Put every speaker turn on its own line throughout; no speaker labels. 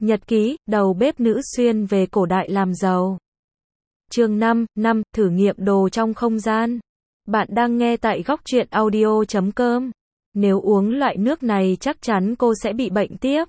Nhật ký, đầu bếp nữ xuyên về cổ đại làm giàu. Chương 5, thử nghiệm đồ trong không gian. Bạn đang nghe tại góc truyện audio.com. Nếu uống loại nước này chắc chắn cô sẽ bị bệnh tiếp.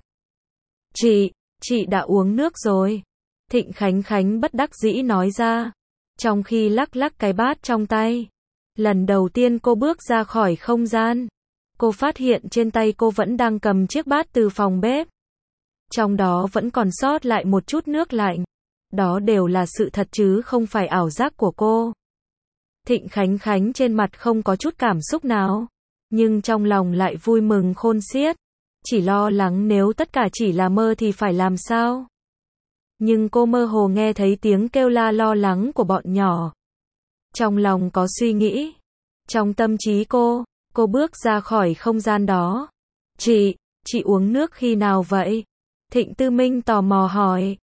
Chị đã uống nước rồi. Thịnh Khánh Khánh bất đắc dĩ nói ra, trong khi lắc lắc cái bát trong tay. Lần đầu tiên cô bước ra khỏi không gian, cô phát hiện trên tay cô vẫn đang cầm chiếc bát từ phòng bếp. Trong đó vẫn còn sót lại một chút nước lạnh. Đó đều là sự thật chứ không phải ảo giác của cô. Thịnh Khánh Khánh trên mặt không có chút cảm xúc nào, nhưng trong lòng lại vui mừng khôn xiết. Chỉ lo lắng nếu tất cả chỉ là mơ thì phải làm sao. Nhưng cô mơ hồ nghe thấy tiếng kêu la lo lắng của bọn nhỏ. Trong lòng có suy nghĩ. Trong tâm trí cô bước ra khỏi không gian đó. Chị uống nước khi nào vậy? Thịnh Tư Minh tò mò hỏi.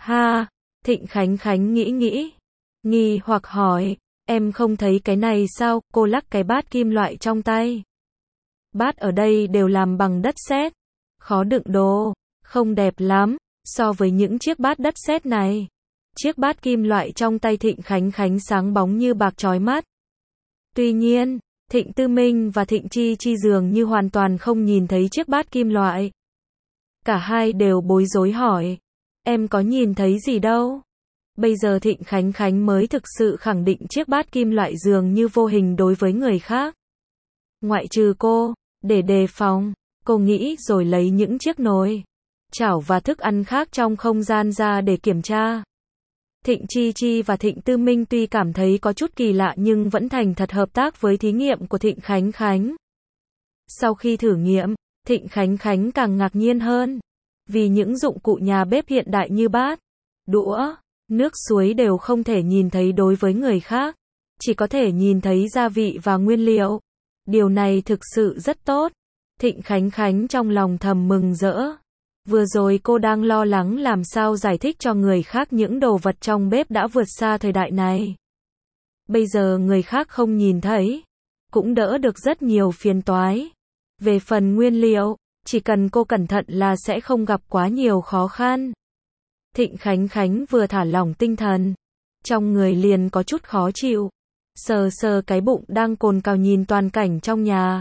Thịnh Khánh Khánh nghĩ, nghi hoặc hỏi, em không thấy cái này sao? Cô lắc cái bát kim loại trong tay. Bát ở đây đều làm bằng đất sét, khó đựng đồ, không đẹp lắm, so với những chiếc bát đất sét này. Chiếc bát kim loại trong tay Thịnh Khánh Khánh sáng bóng như bạc chói mắt. Tuy nhiên, Thịnh Tư Minh và Thịnh Chi Chi dường như hoàn toàn không nhìn thấy chiếc bát kim loại. Cả hai đều bối rối hỏi, em có nhìn thấy gì đâu? Bây giờ Thịnh Khánh Khánh mới thực sự khẳng định chiếc bát kim loại dường như vô hình đối với người khác. Ngoại trừ cô, để đề phòng, cô nghĩ rồi lấy những chiếc nồi, chảo và thức ăn khác trong không gian ra để kiểm tra. Thịnh Chi Chi và Thịnh Tư Minh tuy cảm thấy có chút kỳ lạ nhưng vẫn thành thật hợp tác với thí nghiệm của Thịnh Khánh Khánh. Sau khi thử nghiệm, Thịnh Khánh Khánh càng ngạc nhiên hơn. Vì những dụng cụ nhà bếp hiện đại như bát, đũa, nước suối đều không thể nhìn thấy đối với người khác. Chỉ có thể nhìn thấy gia vị và nguyên liệu. Điều này thực sự rất tốt. Thịnh Khánh Khánh trong lòng thầm mừng rỡ. Vừa rồi cô đang lo lắng làm sao giải thích cho người khác những đồ vật trong bếp đã vượt xa thời đại này. Bây giờ người khác không nhìn thấy, cũng đỡ được rất nhiều phiền toái. Về phần nguyên liệu, chỉ cần cô cẩn thận là sẽ không gặp quá nhiều khó khăn. Thịnh Khánh Khánh vừa thả lỏng tinh thần, trong người liền có chút khó chịu. Sờ cái bụng đang cồn cào nhìn toàn cảnh trong nhà.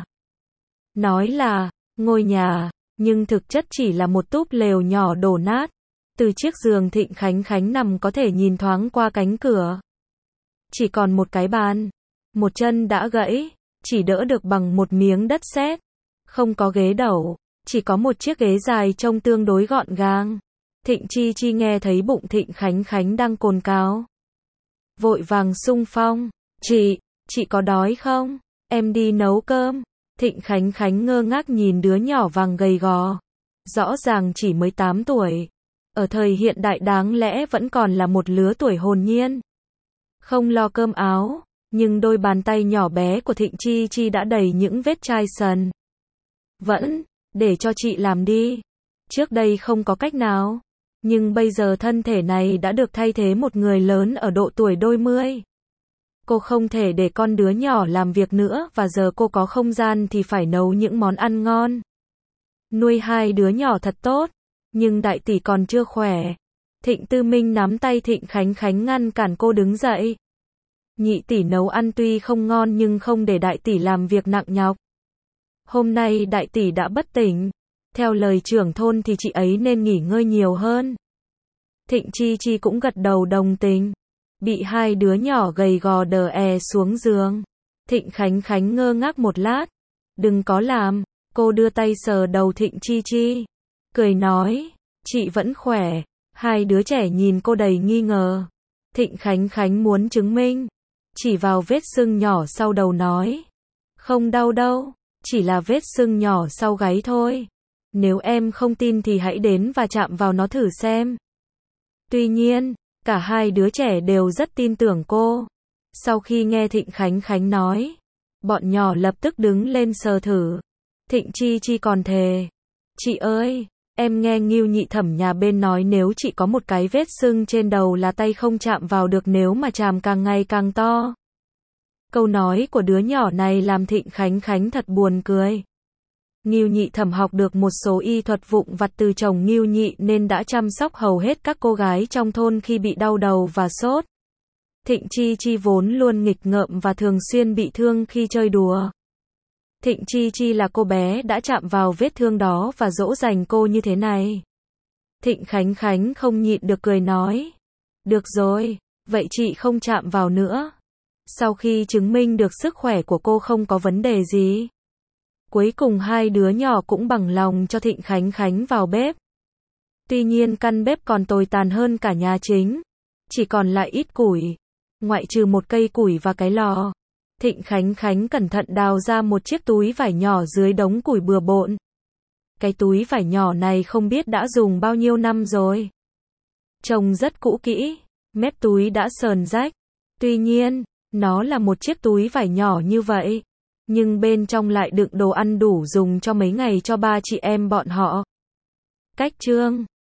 Nói là ngôi nhà, nhưng thực chất chỉ là một túp lều nhỏ đổ nát. Từ chiếc giường Thịnh Khánh Khánh nằm có thể nhìn thoáng qua cánh cửa. Chỉ còn một cái bàn, một chân đã gãy, chỉ đỡ được bằng một miếng đất sét. Không có ghế đẩu, chỉ có một chiếc ghế dài trông tương đối gọn gàng. Thịnh Chi Chi nghe thấy bụng Thịnh Khánh Khánh đang cồn cào, vội vàng xung phong. Chị có đói không? Em đi nấu cơm. Thịnh Khánh Khánh ngơ ngác nhìn đứa nhỏ vàng gầy gò. Rõ ràng chỉ mới 8 tuổi. Ở thời hiện đại đáng lẽ vẫn còn là một lứa tuổi hồn nhiên. Không lo cơm áo, nhưng đôi bàn tay nhỏ bé của Thịnh Chi Chi đã đầy những vết chai sần. Vẫn, để cho chị làm đi. Trước đây không có cách nào. Nhưng bây giờ thân thể này đã được thay thế một người lớn ở độ tuổi đôi mươi. Cô không thể để con đứa nhỏ làm việc nữa và giờ cô có không gian thì phải nấu những món ăn ngon. Nuôi hai đứa nhỏ thật tốt, nhưng đại tỷ còn chưa khỏe. Thịnh Tư Minh nắm tay Thịnh Khánh Khánh ngăn cản cô đứng dậy. Nhị tỷ nấu ăn tuy không ngon nhưng không để đại tỷ làm việc nặng nhọc. Hôm nay đại tỷ đã bất tỉnh. Theo lời trưởng thôn thì chị ấy nên nghỉ ngơi nhiều hơn. Thịnh Chi Chi cũng gật đầu đồng tình. Bị hai đứa nhỏ gầy gò đờ xuống giường. Thịnh Khánh Khánh ngơ ngác một lát. Đừng có làm. Cô đưa tay sờ đầu Thịnh Chi Chi, cười nói, chị vẫn khỏe. Hai đứa trẻ nhìn cô đầy nghi ngờ. Thịnh Khánh Khánh muốn chứng minh, chỉ vào vết sưng nhỏ sau đầu nói, không đau đâu, chỉ là vết sưng nhỏ sau gáy thôi. Nếu em không tin thì hãy đến và chạm vào nó thử xem. Tuy nhiên, cả hai đứa trẻ đều rất tin tưởng cô. Sau khi nghe Thịnh Khánh Khánh nói, bọn nhỏ lập tức đứng lên sờ thử. Thịnh Chi Chi còn thề, chị ơi, em nghe Ngưu nhị thẩm nhà bên nói nếu chị có một cái vết sưng trên đầu là tay không chạm vào được, nếu mà chàm càng ngày càng to. Câu nói của đứa nhỏ này làm Thịnh Khánh Khánh thật buồn cười. Ngưu Nhị Thẩm học được một số y thuật vụn vặt từ chồng Ngưu Nhị nên đã chăm sóc hầu hết các cô gái trong thôn khi bị đau đầu và sốt. Thịnh Chi Chi vốn luôn nghịch ngợm và thường xuyên bị thương khi chơi đùa. Thịnh Chi Chi là cô bé đã chạm vào vết thương đó và dỗ dành cô như thế này. Thịnh Khánh Khánh không nhịn được cười nói. Được rồi, vậy chị không chạm vào nữa. Sau khi chứng minh được sức khỏe của cô không có vấn đề gì, cuối cùng hai đứa nhỏ cũng bằng lòng cho Thịnh Khánh Khánh vào bếp. Tuy nhiên căn bếp còn tồi tàn hơn cả nhà chính. Chỉ còn lại ít củi. Ngoại trừ một cây củi và cái lò. Thịnh Khánh Khánh cẩn thận đào ra một chiếc túi vải nhỏ dưới đống củi bừa bộn. Cái túi vải nhỏ này không biết đã dùng bao nhiêu năm rồi. Trông rất cũ kỹ. Mép túi đã sờn rách. Tuy nhiên, nó là một chiếc túi vải nhỏ như vậy. Nhưng bên trong lại đựng đồ ăn đủ dùng cho mấy ngày cho ba chị em bọn họ. Cách chương